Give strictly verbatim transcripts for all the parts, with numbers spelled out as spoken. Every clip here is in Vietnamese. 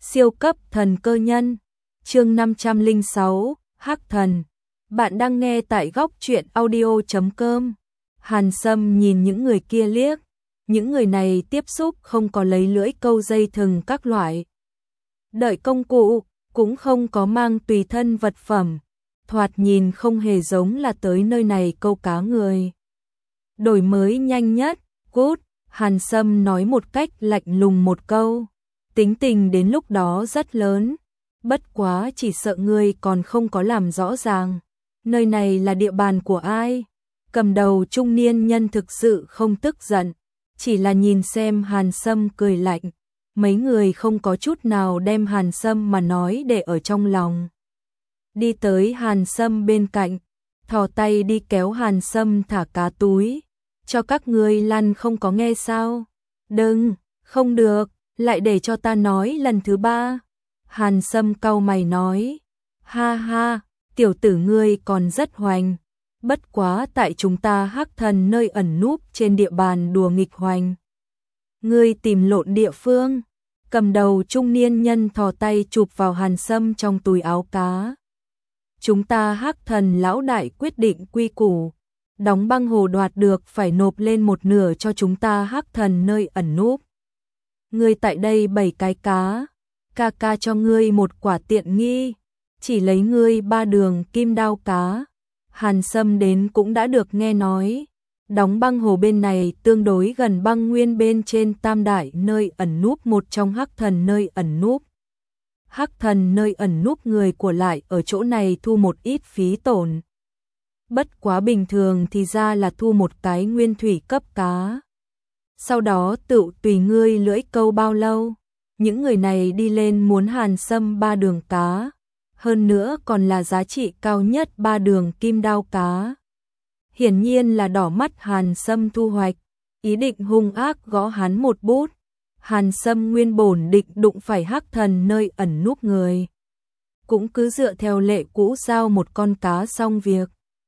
Siêu cấp thần cơ nhân, chương năm trăm lẻ sáu, Hắc Thần. Bạn đang nghe tại góc truyện audio chấm com. Hàn Sâm nhìn những người kia liếc, những người này tiếp xúc không có lấy lưỡi câu dây thừng các loại. Đợi công cụ, cũng không có mang tùy thân vật phẩm, thoạt nhìn không hề giống là tới nơi này câu cá người. Đổi mới nhanh nhất, cút, Hàn Sâm nói một cách lạnh lùng một câu. Tính tình đến lúc đó rất lớn, bất quá chỉ sợ ngươi còn không có làm rõ ràng. Nơi này là địa bàn của ai? Cầm đầu trung niên nhân thực sự không tức giận, chỉ là nhìn xem Hàn Sâm cười lạnh. Mấy người không có chút nào đem Hàn Sâm mà nói để ở trong lòng. Đi tới Hàn Sâm bên cạnh, thò tay đi kéo Hàn Sâm thả cá túi. Cho các ngươi lăn không có nghe sao? Đừng, không được, lại để cho ta nói lần thứ ba. Hàn Sâm cau mày nói, ha ha, tiểu tử ngươi còn rất hoành. Bất quá tại chúng ta Hắc Thần nơi ẩn núp trên địa bàn đùa nghịch hoành. Ngươi tìm lộn địa phương. Cầm đầu trung niên nhân thò tay chụp vào Hàn Sâm trong túi áo cá. Chúng ta Hắc Thần lão đại quyết định quy củ, đóng băng hồ đoạt được phải nộp lên một nửa cho chúng ta Hắc Thần nơi ẩn núp. Ngươi tại đây bảy cái cá, ca ca cho ngươi một quả tiện nghi, chỉ lấy ngươi ba đường kim đao cá. Hàn Sâm đến cũng đã được nghe nói, đóng băng hồ bên này tương đối gần băng nguyên bên trên Tam Đại nơi ẩn núp một trong Hắc Thần nơi ẩn núp. Hắc Thần nơi ẩn núp người của lại ở chỗ này thu một ít phí tổn. Bất quá bình thường thì ra là thu một cái nguyên thủy cấp cá. Sau đó tự tùy ngươi lưỡi câu bao lâu. Những người này đi lên muốn Hàn Sâm ba đường cá, hơn nữa còn là giá trị cao nhất ba đường kim đao cá. Hiển nhiên là đỏ mắt Hàn Sâm thu hoạch, ý định hung ác gõ hắn một bút. Hàn Sâm nguyên bổn định đụng phải Hắc Thần nơi ẩn núp người, cũng cứ dựa theo lệ cũ giao một con cá xong việc.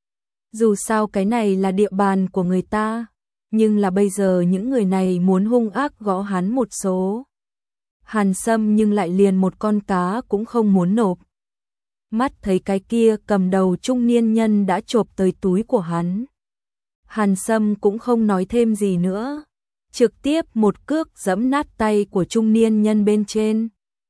Dù sao cái này là địa bàn của người ta, nhưng là bây giờ những người này muốn hung ác gõ hắn một số. Hàn Sâm nhưng lại liền một con cá cũng không muốn nộp. Mắt thấy cái kia cầm đầu trung niên nhân đã chộp tới túi của hắn. Hàn Sâm cũng không nói thêm gì nữa, trực tiếp một cước giẫm nát tay của trung niên nhân bên trên.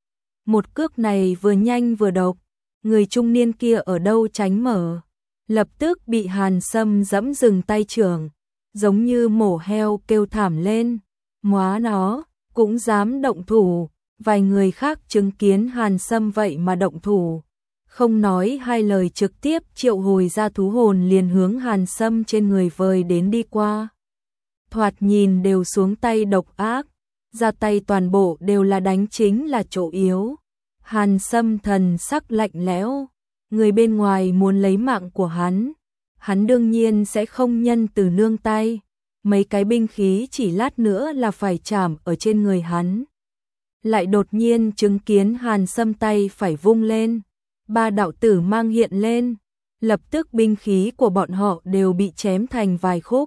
Một cước này vừa nhanh vừa độc, người trung niên kia ở đâu tránh mở, lập tức bị Hàn Sâm giẫm dừng tay trưởng, giống như mổ heo kêu thảm lên. Móa nó, cũng dám động thủ. Vài người khác chứng kiến Hàn Sâm vậy mà động thủ, không nói hai lời trực tiếp triệu hồi ra thú hồn liền hướng Hàn Sâm trên người vời đến đi qua. Thoạt nhìn đều xuống tay độc ác, ra tay toàn bộ đều là đánh chính là chỗ yếu. Hàn Sâm thần sắc lạnh lẽo, người bên ngoài muốn lấy mạng của hắn, hắn đương nhiên sẽ không nhân từ nương tay. Mấy cái binh khí chỉ lát nữa là phải chạm ở trên người hắn. Lại đột nhiên chứng kiến Hàn Sâm tay phải vung lên, ba đạo tử mang hiện lên, lập tức binh khí của bọn họ đều bị chém thành vài khúc.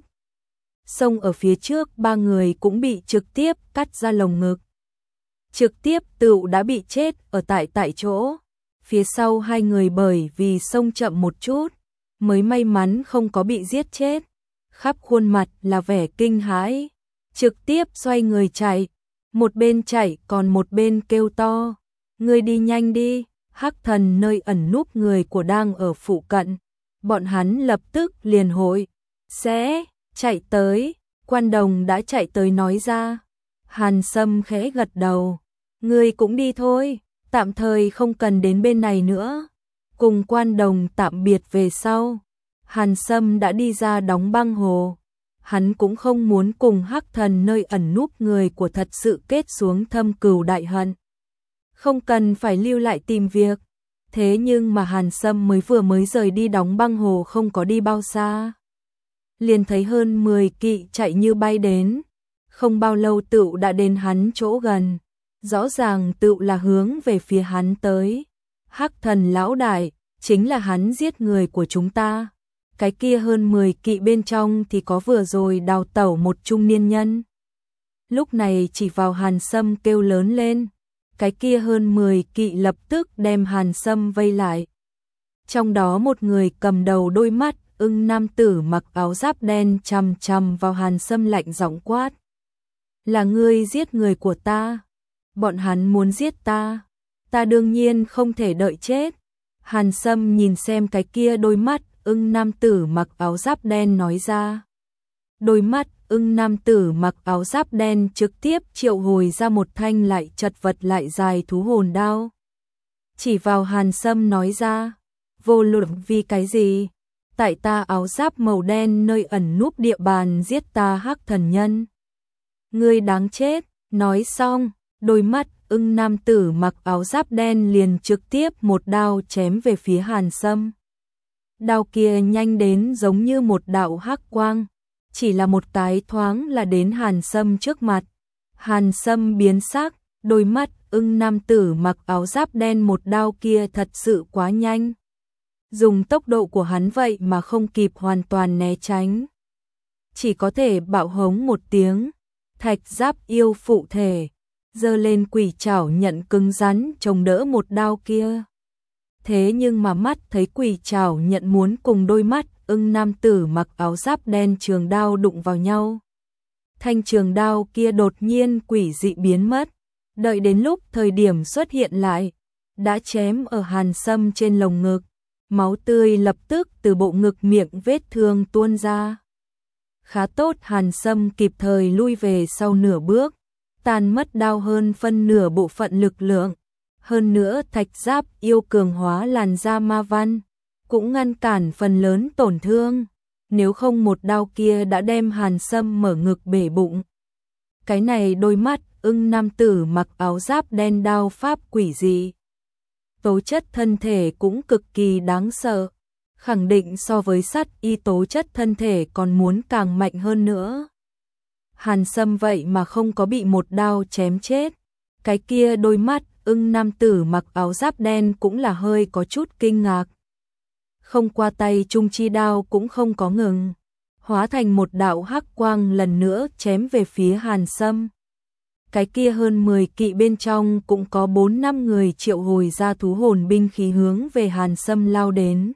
Xông ở phía trước ba người cũng bị trực tiếp cắt ra lồng ngực. Trực tiếp tựu đã bị chết ở tại tại chỗ. Phía sau hai người bởi vì xông chậm một chút, mới may mắn không có bị giết chết. Khắp khuôn mặt là vẻ kinh hãi, trực tiếp xoay người chạy. Một bên chạy còn một bên kêu to, ngươi đi nhanh đi. Hắc Thần nơi ẩn núp người của đang ở phụ cận, bọn hắn lập tức liền hội sẽ chạy tới. Quan Đồng đã chạy tới nói ra. Hàn Sâm khẽ gật đầu, ngươi cũng đi thôi, tạm thời không cần đến bên này nữa. Cùng Quan Đồng tạm biệt về sau, Hàn Sâm đã đi ra đóng băng hồ. Hắn cũng không muốn cùng Hắc Thần nơi ẩn núp người của thật sự kết xuống thâm cừu đại hận. Không cần phải lưu lại tìm việc. Thế nhưng mà Hàn Sâm mới vừa mới rời đi đóng băng hồ không có đi bao xa, liền thấy hơn mười kỵ chạy như bay đến. Không bao lâu tựu đã đến hắn chỗ gần, rõ ràng tựu là hướng về phía hắn tới. Hắc Thần lão đại, chính là hắn giết người của chúng ta. Cái kia hơn mười kỵ bên trong thì có vừa rồi đào tẩu một trung niên nhân. Lúc này chỉ vào Hàn Sâm kêu lớn lên, cái kia hơn mười kỵ lập tức đem Hàn Sâm vây lại. Trong đó một người cầm đầu đôi mắt ưng nam tử mặc áo giáp đen chằm chằm vào Hàn Sâm lạnh giọng quát. Là ngươi giết người của ta. Bọn hắn muốn giết ta. Ta đương nhiên không thể đợi chết. Hàn Sâm nhìn xem cái kia đôi mắt ưng nam tử mặc áo giáp đen nói ra. Đôi mắt ưng nam tử mặc áo giáp đen trực tiếp triệu hồi ra một thanh lại chật vật lại dài thú hồn đao. Chỉ vào Hàn Sâm nói ra. Vô luận vì cái gì? Tại ta áo giáp màu đen nơi ẩn núp địa bàn giết ta hắc thần nhân. Ngươi đáng chết. Nói xong, đôi mắt ưng nam tử mặc áo giáp đen liền trực tiếp một đao chém về phía Hàn Sâm. Đao kia nhanh đến giống như một đạo hắc quang, chỉ là một cái thoáng là đến Hàn Sâm trước mặt. Hàn Sâm biến sắc, đôi mắt ưng nam tử mặc áo giáp đen một đao kia thật sự quá nhanh. Dùng tốc độ của hắn vậy mà không kịp hoàn toàn né tránh. Chỉ có thể bạo hống một tiếng, thạch giáp yêu phụ thể, giơ lên quỷ trảo nhận cứng rắn chống đỡ một đao kia. Thế nhưng mà mắt thấy quỷ trảo nhận muốn cùng đôi mắt ưng nam tử mặc áo giáp đen trường đao đụng vào nhau. Thanh trường đao kia đột nhiên quỷ dị biến mất, đợi đến lúc thời điểm xuất hiện lại, đã chém ở Hàn Sâm trên lồng ngực, máu tươi lập tức từ bộ ngực miệng vết thương tuôn ra. Khá tốt Hàn Sâm kịp thời lui về sau nửa bước, tàn mất đao hơn phân nửa bộ phận lực lượng. Hơn nữa thạch giáp yêu cường hóa làn da ma văn, cũng ngăn cản phần lớn tổn thương. Nếu không một đao kia đã đem Hàn Sâm mở ngực bể bụng. Cái này đôi mắt ưng nam tử mặc áo giáp đen đao pháp quỷ dị. Tố chất thân thể cũng cực kỳ đáng sợ. Khẳng định so với sắt y tố chất thân thể còn muốn càng mạnh hơn nữa. Hàn Sâm vậy mà không có bị một đao chém chết. Cái kia đôi mắt ưng nam tử mặc áo giáp đen cũng là hơi có chút kinh ngạc. Không qua tay trung chi đao cũng không có ngừng, hóa thành một đạo hắc quang lần nữa chém về phía Hàn Sâm. Cái kia hơn mười kỵ bên trong cũng có bốn năm người triệu hồi ra thú hồn binh khí hướng về Hàn Sâm lao đến.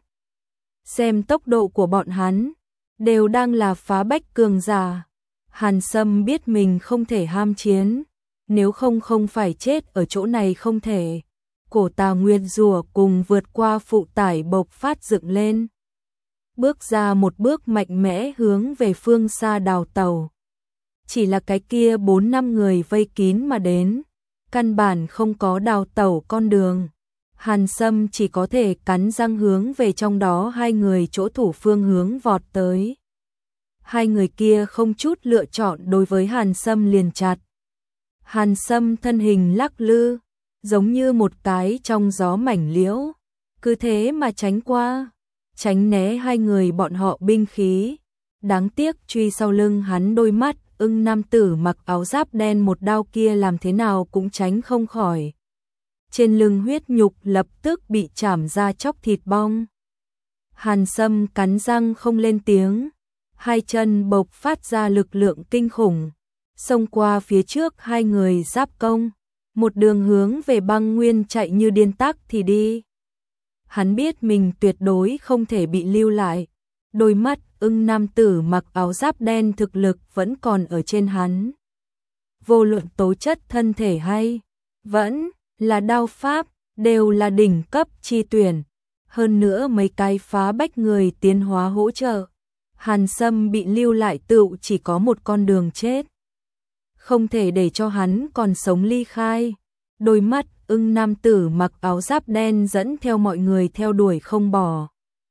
Xem tốc độ của bọn hắn, đều đang là phá bách cường giả. Hàn Sâm biết mình không thể ham chiến, nếu không không phải chết ở chỗ này không thể. Cổ tà nguyên rùa cùng vượt qua phụ tải bộc phát dựng lên. Bước ra một bước mạnh mẽ hướng về phương xa đào tàu. Chỉ là cái kia bốn năm người vây kín mà đến, căn bản không có đào tàu con đường. Hàn Sâm chỉ có thể cắn răng hướng về trong đó hai người chỗ thủ phương hướng vọt tới. Hai người kia không chút lựa chọn đối với Hàn Sâm liền chặt. Hàn Sâm thân hình lắc lư, giống như một cái trong gió mảnh liễu, cứ thế mà tránh qua, tránh né hai người bọn họ binh khí. Đáng tiếc truy sau lưng hắn đôi mắt ưng nam tử mặc áo giáp đen một đao kia làm thế nào cũng tránh không khỏi. Trên lưng huyết nhục lập tức bị chảm ra chóc thịt bong. Hàn Sâm cắn răng không lên tiếng, hai chân bộc phát ra lực lượng kinh khủng, xông qua phía trước hai người giáp công, một đường hướng về băng nguyên chạy như điên tắc thì đi. Hắn biết mình tuyệt đối không thể bị lưu lại, đôi mắt ưng nam tử mặc áo giáp đen thực lực vẫn còn ở trên hắn. Vô luận tố chất thân thể hay vẫn là đao pháp, đều là đỉnh cấp chi tuyển. Hơn nữa mấy cái phá bách người tiến hóa hỗ trợ. Hàn Sâm bị lưu lại tựu chỉ có một con đường chết. Không thể để cho hắn còn sống ly khai. Đôi mắt ưng nam tử mặc áo giáp đen dẫn theo mọi người theo đuổi không bỏ.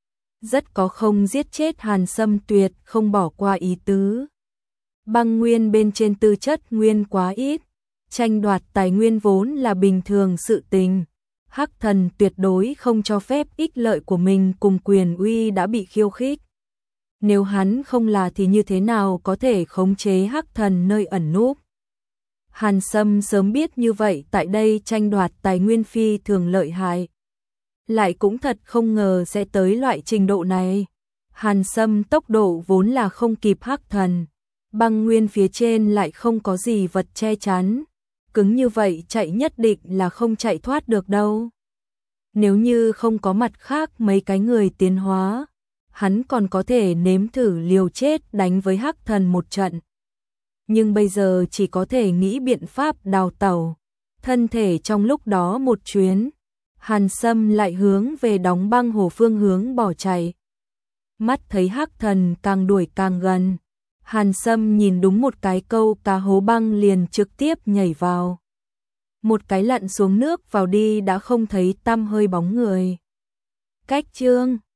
Rất có không giết chết Hàn Sâm tuyệt không bỏ qua ý tứ. Băng nguyên bên trên tư chất nguyên quá ít, tranh đoạt tài nguyên vốn là bình thường sự tình. Hắc thần tuyệt đối không cho phép ích lợi của mình cùng quyền uy đã bị khiêu khích. Nếu hắn không là thì như thế nào có thể khống chế hắc thần nơi ẩn núp. Hàn Sâm sớm biết như vậy tại đây tranh đoạt tài nguyên phi thường lợi hại. Lại cũng thật không ngờ sẽ tới loại trình độ này. Hàn Sâm tốc độ vốn là không kịp hắc thần. Băng nguyên phía trên lại không có gì vật che chắn. cứng như vậy chạy nhất định là không chạy thoát được đâu. Nếu như không có mặt khác mấy cái người tiến hóa, hắn còn có thể nếm thử liều chết đánh với Hắc Thần một trận. Nhưng bây giờ chỉ có thể nghĩ biện pháp đào tẩu. Thân thể trong lúc đó một chuyến, Hàn Sâm lại hướng về đóng băng hồ phương hướng bỏ chạy. Mắt thấy Hắc Thần càng đuổi càng gần, Hàn Sâm nhìn đúng một cái câu cá hố băng liền trực tiếp nhảy vào. Một cái lặn xuống nước vào đi đã không thấy tăm hơi bóng người. Cách chương